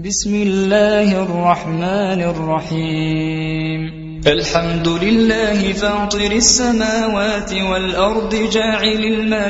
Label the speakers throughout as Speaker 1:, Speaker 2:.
Speaker 1: بسم الله الرحمن الرحيم الحمد لله فاطر السماوات والأرض جاعل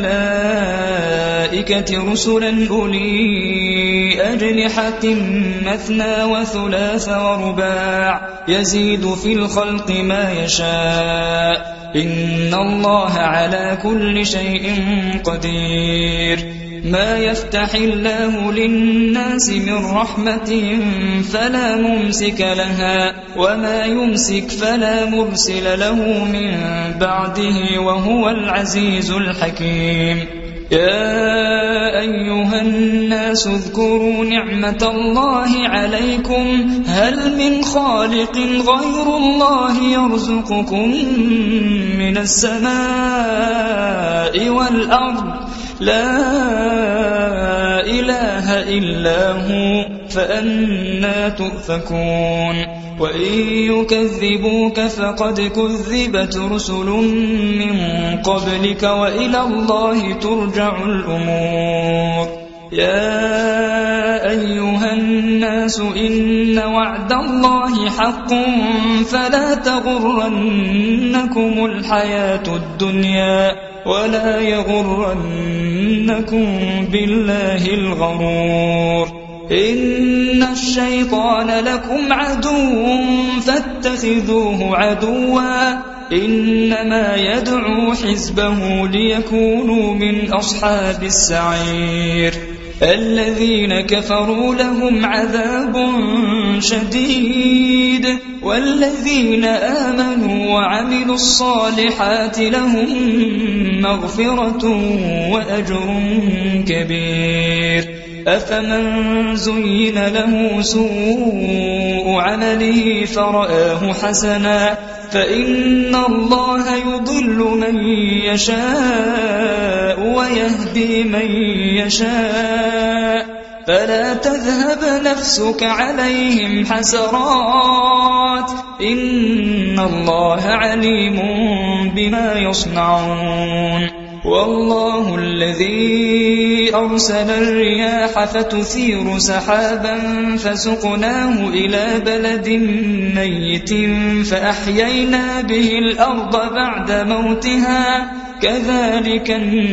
Speaker 1: الملائكة رسلا أولي أجنحة مثنى وثلاث ورباع يزيد في الخلق ما يشاء إن الله على كل شيء قدير ما يفتح الله للناس من رحمة فلا ممسك لها وما يمسك فلا مرسل له من بعده وهو العزيز الحكيم يا أيها الناس اذكروا نعمة الله عليكم هل من خالق غير الله يرزقكم من السماء والأرض لا إله إلا هو فأنى تؤفكون وإن يكذبوك فقد كذبت رسل من قبلك وإلى الله ترجع الأمور يا أيها الناس إن وعد الله حق فلا تغرنكم الحياة الدنيا ولا يغرنكم بالله الغرور إن الشيطان لكم عدو فاتخذوه عدوا إنما يدعو حزبه ليكونوا من أصحاب السعير الذين كفروا لهم عذاب شديد والذين آمنوا وعملوا الصالحات لهم مغفرة وأجر كبير أفمن زين له سوء عمله فرآه حسنا فإن الله يضل من يشاء ويهدي من يشاء فلا تذهب نفسك عليهم حسرات إن الله عليم بما يصنعون والله الذي أرسل الرياح فتثير سحابا فسقناه إلى بلد ميت فأحيينا به الأرض بعد موتها كذلك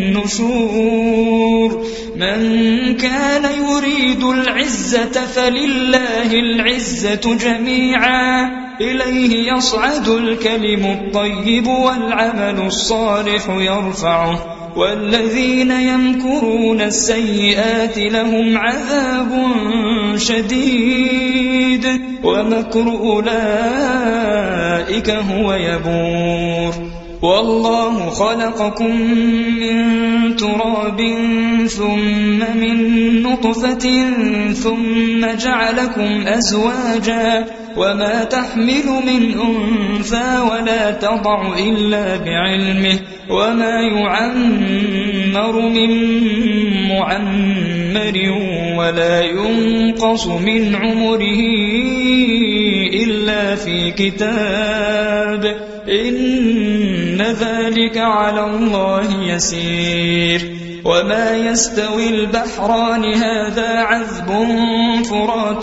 Speaker 1: النشور من كان يريد العزة فلله العزة جميعا إليه يصعد الكلم الطيب والعمل الصالح يرفعه والذين يمكرون السيئات لهم عذاب شديد ومكر أولئك هو يبور والله خلقكم من تراب ثم من نطفة ثم جعلكم أزواجا وما تحمل من أنثى ولا تضع إلا بعلمه وما يعمر من معمر ولا ينقص من عمره إلا في كتاب إن ذلك على الله يسير وما يستوي البحران هذا عذب فرات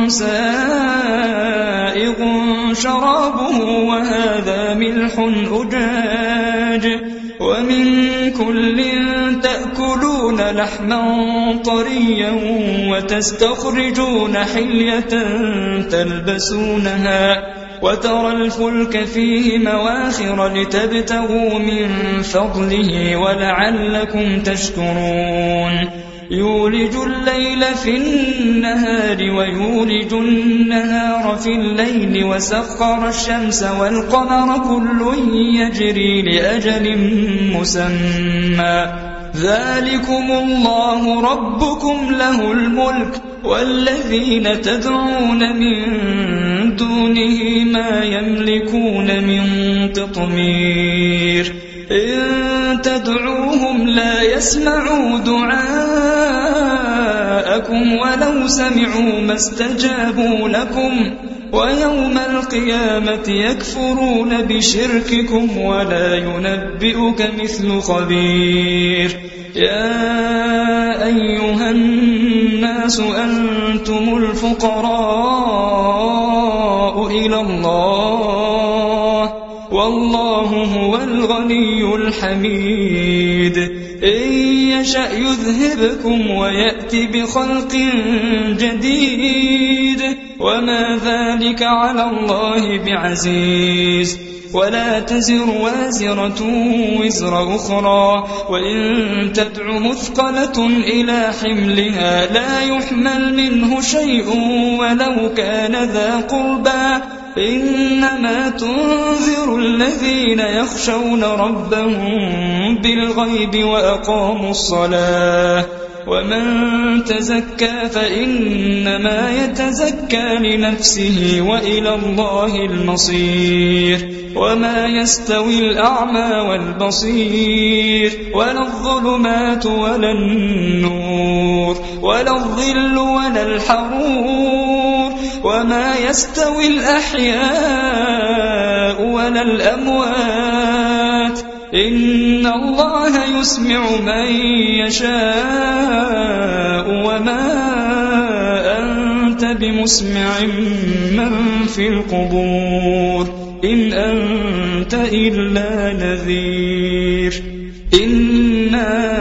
Speaker 1: سائغ شرابه وهذا ملح أجاج ومن كل تأكلون لحما طريا وتستخرجون حلية تلبسونها وترى الفلك فيه مواخر لتبتغوا من فضله ولعلكم تشكرون يولج الليل في النهار ويولج النهار في الليل وسخر الشمس والقمر كل يجري لأجل مسمى ذلكم الله ربكم له الملك والذين تدعون من دونه ما يملكون من قطمير إن تدعوهم لا يسمعوا دعاءكم ولو سمعوا ما استجابوا لكم ويوم القيامة يكفرون بشرككم ولا ينبئك مثل خبير يا أيها الناس الناس أنتم الفقراء إلى الله والله هو الغني الحميد إن يشأ يذهبكم ويأتي بخلق جديد وما ذلك على الله بعزيز ولا تزر وازرة وزر أخرى وإن تدع مثقلة إلى حملها لا يحمل منه شيء ولو كان ذا قربى إنما تنذر الذين يخشون ربهم بالغيب وأقاموا الصلاة ومن تزكى فإنما يتزكى لنفسه وإلى الله المصير وما يستوي الأعمى والبصير ولا الظلمات ولا النور ولا الظل ولا الحرور وما يستوي الأحياء ولا الأموات إن الله يسمع من يشاء وما أنت بمسمع من في القبور إن أنت إلا نذير إنا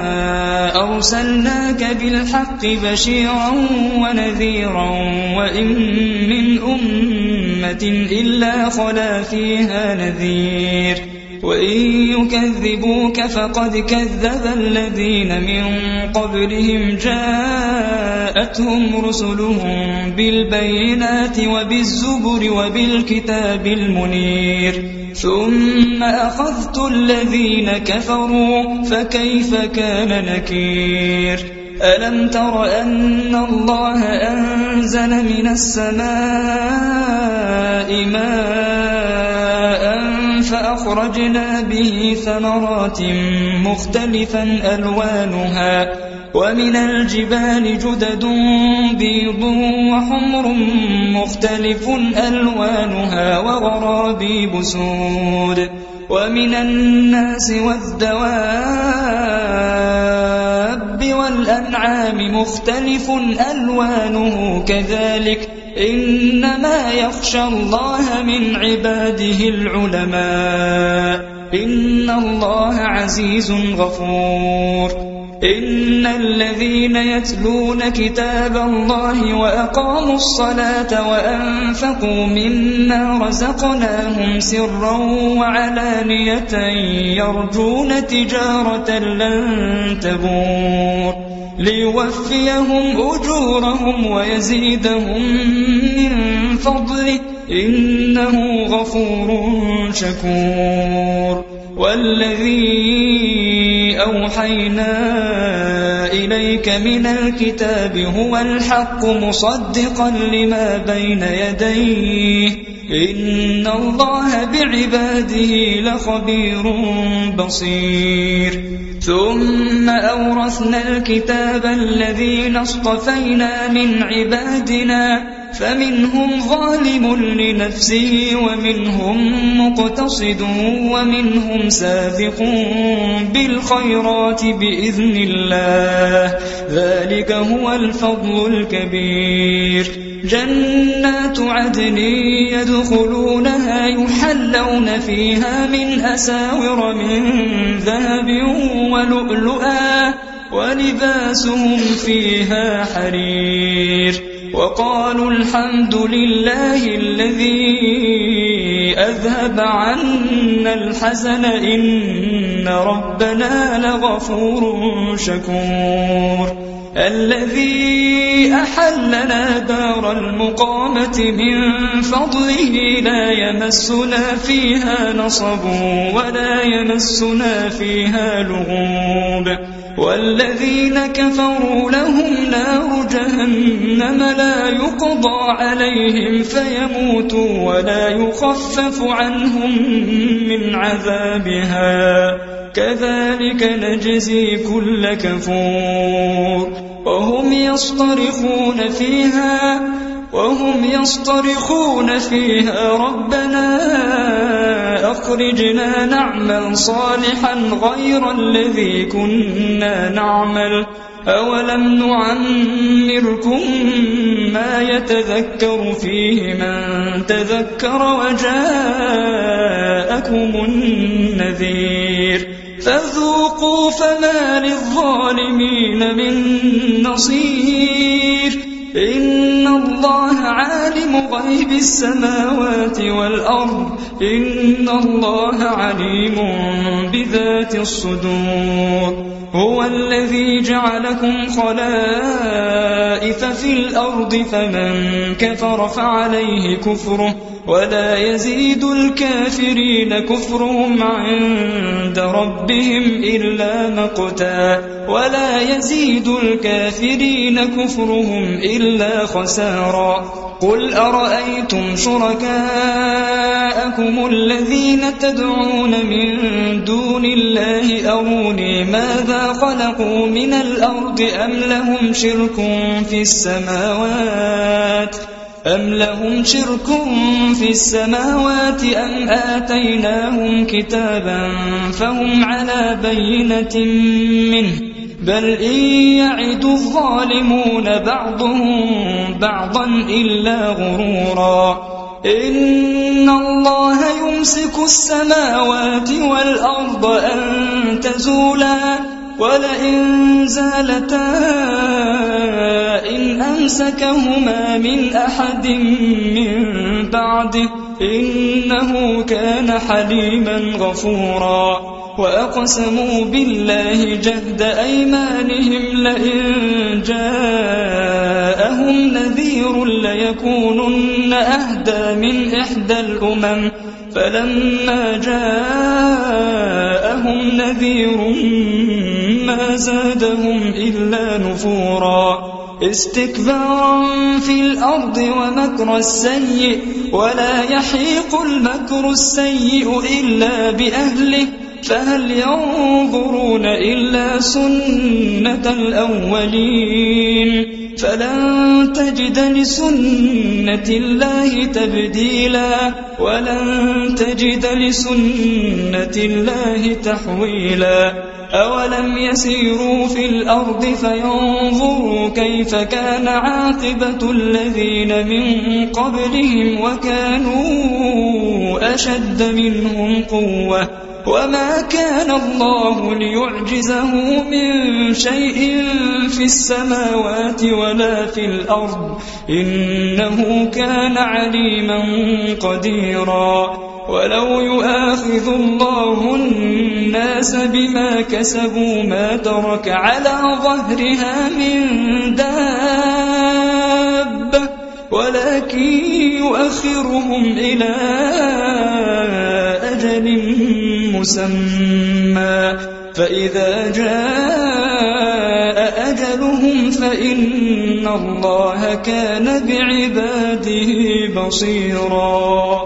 Speaker 1: أرسلناك بالحق بشيرا ونذيرا وإن من أمة إلا خلا فيها نذير وإن يكذبوك فقد كذب الذين من قبلهم جاءتهم رسلهم بالبينات وبالزبر وبالكتاب المنير ثم أخذت الذين كفروا فكيف كان نكير ألم تر أن الله أنزل من السماء ماء فأخرجنا به ثمرات مختلفا ألوانها ومن الجبال جدد بيض وحمر مختلف ألوانها وغرابيب سود ومن الناس والدواب والأنعام مختلف ألوانه كذلك إنما يخشى الله من عباده العلماء إن الله عزيز غفور إن الذين يتلون كتاب الله وأقاموا الصلاة وأنفقوا مما رزقناهم سرا وعلانية يرجون تجارة لن تبور ليوفيهم أجورهم ويزيدهم من فضله إنه غفور شكور والذي أوحينا إليك من الكتاب هو الحق مصدقا لما بين يديه إن الله بعباده لخبير بصير ثم أورثنا الكتاب الذين اصطفينا من عبادنا فمنهم ظالم لنفسه ومنهم مقتصد ومنهم سابق بالخيرات بإذن الله ذلك هو الفضل الكبير جنات عدن يدخلونها يحلون فيها من أساور من ذهب ولؤلؤا ولباسهم فيها حرير وقالوا الحمد لله الذي أذهب عنا الحزن إن ربنا لغفور شكور الذي أحلنا دار المقامة من فضله لا يمسنا فيها نصب ولا يمسنا فيها لغوب والذين كفروا لهم نار جهنم لا يقضى عليهم فيموتوا ولا يخفف عنهم من عذابها كذلك نجزي كل كفور وهم يصطرخون فيها ربنا أخرجنا نعمل صالحا غير الذي كنا نعمل أولم نعمركم ما يتذكر فيه من تذكر وجاءكم النذير فذوقوا فما للظالمين من نصير إن الله عالم غيب السماوات والأرض إن الله عليم بذات الصدور هو الذي جعلكم خلائف في الأرض فمن كفر فعليه كفره ولا يزيد الكافرين كفرهم عند ربهم إلا مقتا ولا يزيد الكافرين كفرهم إلا خسارا قل أرأيتم شركاءكم الذين تدعون من دون الله أروني ماذا خلقوا من الأرض أم لهم شرك في السماوات أم آتيناهم كتابا فهم على بينة منه بل إن يعد الظالمون بعضهم بعضا إلا غرورا إن الله يمسك السماوات والأرض أن تزولا ولئن زالتا إن أمسكهما من أحد من بعده إنه كان حليما غفورا وأقسموا بالله جهد أيمانهم لئن جاءهم نذير ليكونن أهدى من إحدى الأمم فلما جاءهم نذير ما زادهم إلا نفورا استكبارا في الأرض ومكر السيء ولا يحيق المكر السيء إلا بأهله فهل ينظرون إلا سنة الأولين فلن تجد لسنة الله تبديلا ولن تجد لسنة الله تحويلا أولم يسيروا في الأرض فينظروا كيف كان عاقبة الذين من قبلهم وكانوا أشد منهم قوة وما كان الله ليعجزه من شيء في السماوات ولا في الأرض إنه كان عليما قديرا ولو يؤاخذ الله الناس بما كسبوا ما ترك على ظهرها من دابة ولكن يؤخرهم إلى أجل مسمى فإذا جاء أجلهم فإن الله كان بعباده بصيرا